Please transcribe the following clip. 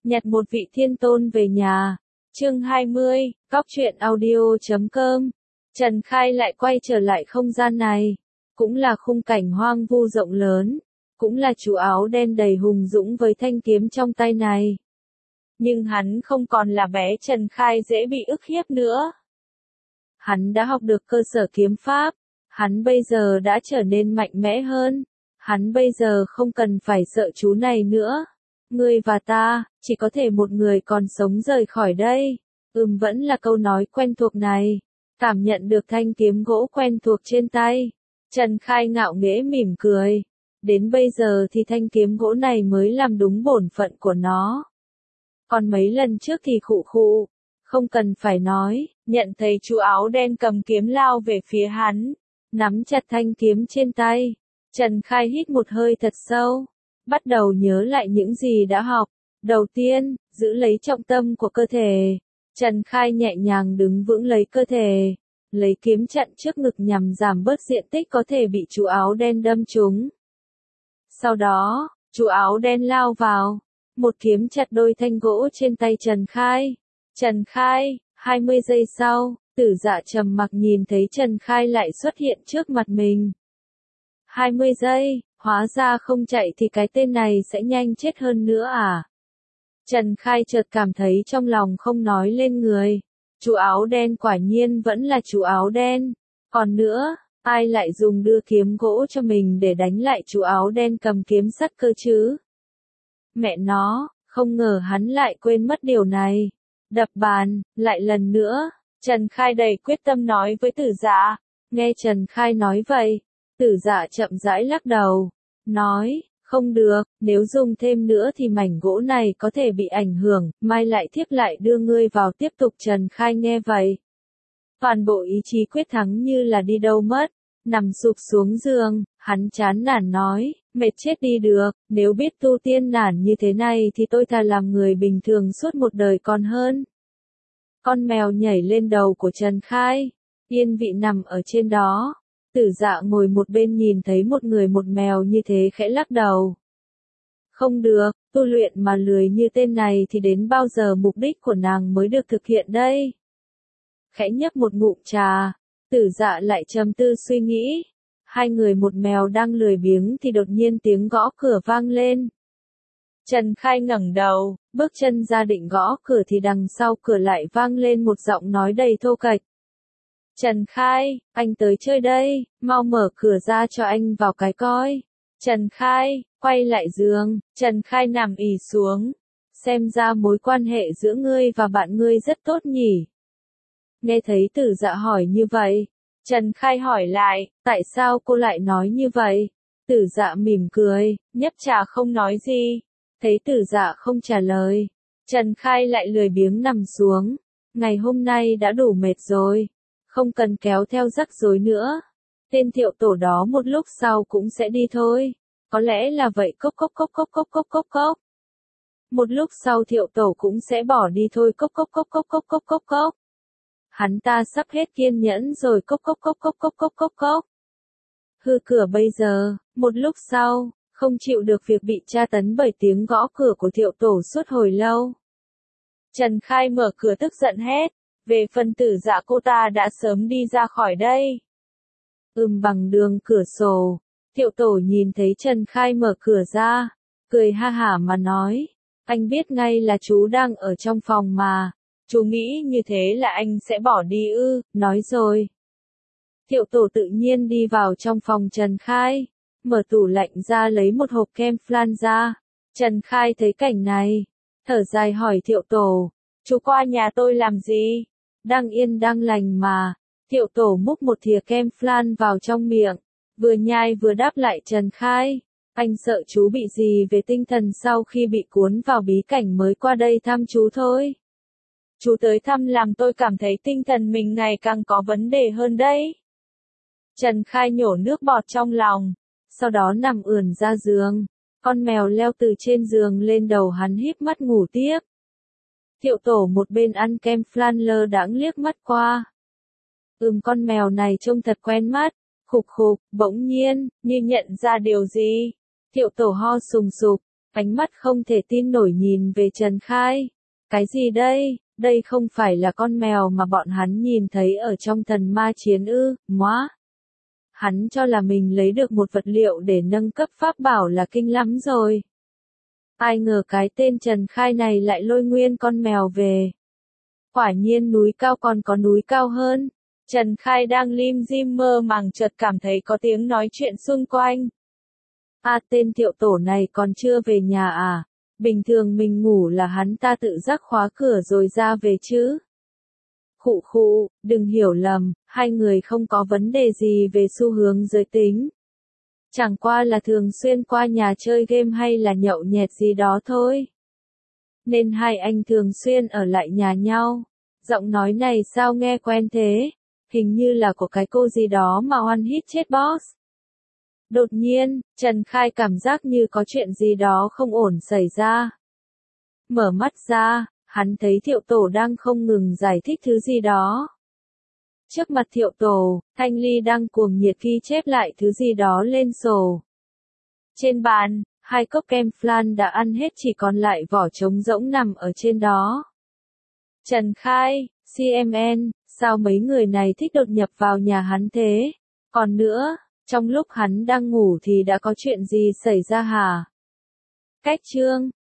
Nhặt một vị thiên tôn về nhà. Chương 20, Cóc truyện audio.com. Trần Khai lại quay trở lại không gian này. Cũng là khung cảnh hoang vu rộng lớn. Cũng là chú áo đen đầy hùng dũng với thanh kiếm trong tay này. Nhưng hắn không còn là bé Trần Khai dễ bị ức hiếp nữa. Hắn đã học được cơ sở kiếm pháp. Hắn bây giờ đã trở nên mạnh mẽ hơn. Hắn bây giờ không cần phải sợ chú này nữa. Ngươi và ta, chỉ có thể một người còn sống rời khỏi đây. Vẫn là câu nói quen thuộc này. Cảm nhận được thanh kiếm gỗ quen thuộc trên tay. Trần Khai ngạo nghễ mỉm cười. Đến bây giờ thì thanh kiếm gỗ này mới làm đúng bổn phận của nó. Còn mấy lần trước thì khụ khụ. Không cần phải nói, nhận thấy chú áo đen cầm kiếm lao về phía hắn. Nắm chặt thanh kiếm trên tay. Trần Khai hít một hơi thật sâu. Bắt đầu nhớ lại những gì đã học. Đầu tiên, giữ lấy trọng tâm của cơ thể. Trần Khai nhẹ nhàng đứng vững lấy cơ thể. Lấy kiếm chặn trước ngực nhằm giảm bớt diện tích có thể bị chú áo đen đâm trúng. Sau đó, chú áo đen lao vào. Một kiếm chặt đôi thanh gỗ trên tay Trần Khai. Trần Khai, 20 giây sau, Tử Dạ trầm mặc nhìn thấy Trần Khai lại xuất hiện trước mặt mình. 20 giây, hóa ra không chạy thì cái tên này sẽ nhanh chết hơn nữa à? Trần Khai chợt cảm thấy trong lòng không nói lên người. Chú áo đen quả nhiên vẫn là chú áo đen. Còn nữa, ai lại dùng đưa kiếm gỗ cho mình để đánh lại chú áo đen cầm kiếm sắt cơ chứ? Mẹ nó, không ngờ hắn lại quên mất điều này. Đập bàn, lại lần nữa. Trần Khai đầy quyết tâm nói với Tử Dạ. Nghe Trần Khai nói vậy, Tử Dạ chậm rãi lắc đầu. Nói, không được, nếu dùng thêm nữa thì mảnh gỗ này có thể bị ảnh hưởng, mai lại thiếp lại đưa ngươi vào tiếp tục. Trần Khai nghe vậy. Toàn bộ ý chí quyết thắng như là đi đâu mất. Nằm sụp xuống giường, hắn chán nản nói, mệt chết đi được, nếu biết tu tiên nản như thế này thì tôi thà làm người bình thường suốt một đời còn hơn. Con mèo nhảy lên đầu của Trần Khai, yên vị nằm ở trên đó. Tử Dạ ngồi một bên nhìn thấy một người một mèo như thế khẽ lắc đầu. Không được, tu luyện mà lười như tên này thì đến bao giờ mục đích của nàng mới được thực hiện đây? Khẽ nhấp một ngụm trà, Tử Dạ lại trầm tư suy nghĩ. Hai người một mèo đang lười biếng thì đột nhiên tiếng gõ cửa vang lên. Trần Khai ngẩng đầu, bước chân ra định gõ cửa thì đằng sau cửa lại vang lên một giọng nói đầy thô kệch. Trần Khai, anh tới chơi đây, mau mở cửa ra cho anh vào cái coi. Trần Khai, quay lại giường, Trần Khai nằm ì xuống. Xem ra mối quan hệ giữa ngươi và bạn ngươi rất tốt nhỉ. Nghe thấy Tử Dạ hỏi như vậy, Trần Khai hỏi lại, tại sao cô lại nói như vậy? Tử Dạ mỉm cười, nhấp trà không nói gì. Thấy Tử Dạ không trả lời, Trần Khai lại lười biếng nằm xuống. Ngày hôm nay đã đủ mệt rồi, không cần kéo theo rắc rối nữa. Tên Thiệu Tổ đó một lúc sau cũng sẽ đi thôi. Có lẽ là vậy. Cốc cốc cốc cốc cốc cốc cốc cốc. Một lúc sau Thiệu Tổ cũng sẽ bỏ đi thôi. Cốc cốc cốc cốc cốc cốc cốc cốc. Hắn ta sắp hết kiên nhẫn rồi. Cốc cốc cốc cốc cốc cốc cốc cốc. Hư cửa bây giờ. Một lúc sau, không chịu được việc bị tra tấn bởi tiếng gõ cửa của Thiệu Tổ suốt hồi lâu. Trần Khai mở cửa tức giận hét. Về phần Tử Dạ cô ta đã sớm đi ra khỏi đây. Bằng đường cửa sổ, Thiệu Tổ nhìn thấy Trần Khai mở cửa ra, cười ha hả mà nói, anh biết ngay là chú đang ở trong phòng mà, chú nghĩ như thế là anh sẽ bỏ đi ư? Nói rồi. Thiệu Tổ tự nhiên đi vào trong phòng Trần Khai, mở tủ lạnh ra lấy một hộp kem flan ra. Trần Khai thấy cảnh này, thở dài hỏi Thiệu Tổ, chú qua nhà tôi làm gì? Đang yên đang lành mà. Thiệu Tổ múc một thìa kem flan vào trong miệng, vừa nhai vừa đáp lại Trần Khai. Anh sợ chú bị gì về tinh thần sau khi bị cuốn vào bí cảnh mới qua đây thăm chú thôi. Chú tới thăm làm tôi cảm thấy tinh thần mình ngày càng có vấn đề hơn đấy. Trần Khai nhổ nước bọt trong lòng, sau đó nằm ườn ra giường. Con mèo leo từ trên giường lên đầu hắn híp mắt ngủ tiếp. Thiệu Tổ một bên ăn kem flan lơ đãng liếc mắt qua. Con mèo này trông thật quen mắt. Khục khục, bỗng nhiên, như nhận ra điều gì. Thiệu Tổ ho sùng sục. Ánh mắt không thể tin nổi nhìn về Trần Khai. Cái gì đây? Đây không phải là con mèo mà bọn hắn nhìn thấy ở trong thần ma chiến ư, móa. Hắn cho là mình lấy được một vật liệu để nâng cấp pháp bảo là kinh lắm rồi. Ai ngờ cái tên Trần Khai này lại lôi nguyên con mèo về. Quả nhiên núi cao còn có núi cao hơn. Trần Khai đang lim dim mơ màng chợt cảm thấy có tiếng nói chuyện xung quanh. Tên Thiệu Tổ này còn chưa về nhà à? Bình thường mình ngủ là hắn ta tự giác khóa cửa rồi ra về chứ. Khụ khụ, đừng hiểu lầm, hai người không có vấn đề gì về xu hướng giới tính. Chẳng qua là thường xuyên qua nhà chơi game hay là nhậu nhẹt gì đó thôi. Nên hai anh thường xuyên ở lại nhà nhau. Giọng nói này sao nghe quen thế? Hình như là của cái cô gì đó mà oan hít chết boss. Đột nhiên, Trần Khai cảm giác như có chuyện gì đó không ổn xảy ra. Mở mắt ra, hắn thấy Thiệu Tổ đang không ngừng giải thích thứ gì đó. Trước mặt Thiệu Tổ, Thanh Ly đang cuồng nhiệt ghi chép lại thứ gì đó lên sổ. Trên bàn, 2 cốc kem flan đã ăn hết chỉ còn lại vỏ trống rỗng nằm ở trên đó. Trần Khai, CMN, sao mấy người này thích đột nhập vào nhà hắn thế? Còn nữa, trong lúc hắn đang ngủ thì đã có chuyện gì xảy ra hả? Cách chương